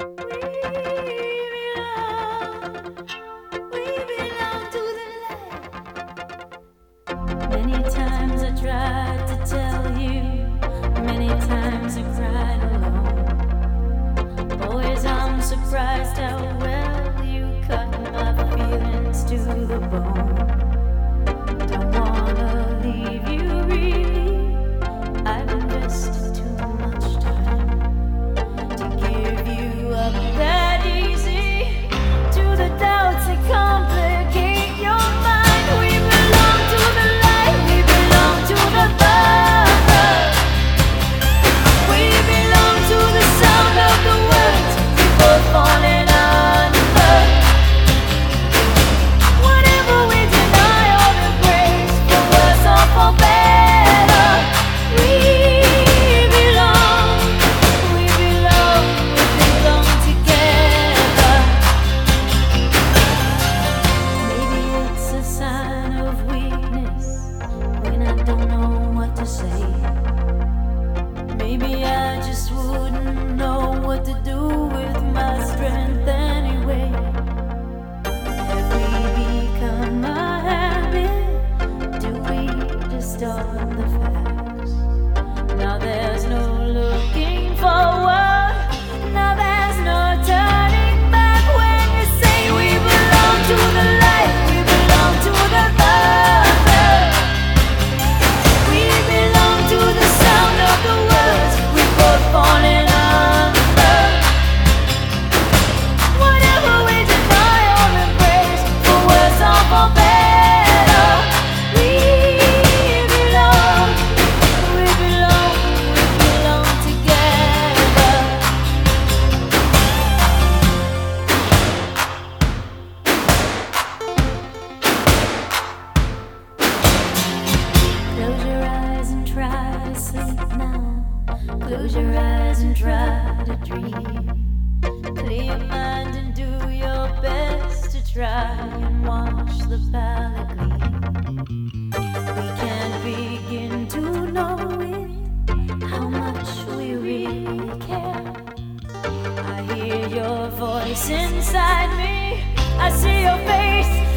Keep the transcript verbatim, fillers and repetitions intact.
Many times I tried to tell you, many times I cried alone. Always I'm surprised how well you cut my feelings to the bone. Don't wanna leave you really, I've invested too much time to give you up that easy to the doubts that complicate your mind. We belong to the light, we belong to the thunder, we belong to the sound of the words we both falling under. Whatever we deny or embrace, for worse or for better, we belong, we belong, we belong together. Maybe it's a sign of weakness when I don't know what to say. Maybe I just wouldn't know what to do with my strength anyway. Have we become a habit? Do we distort the facts? Now there's no looking forward, now there's no turning back. When you say we belong to the light, we belong to the thunder, we belong to the sound of the words we both falling under. Whatever we deny or embrace, for worse or for better, we belong, we belong, we belong together. Close your eyes and try to sleep now. Close your eyes and try to dream. Clear your mind and do your best to try and wash the palate clean. We can't begin to know it, how much we really care. I hear your voice inside me, I see your face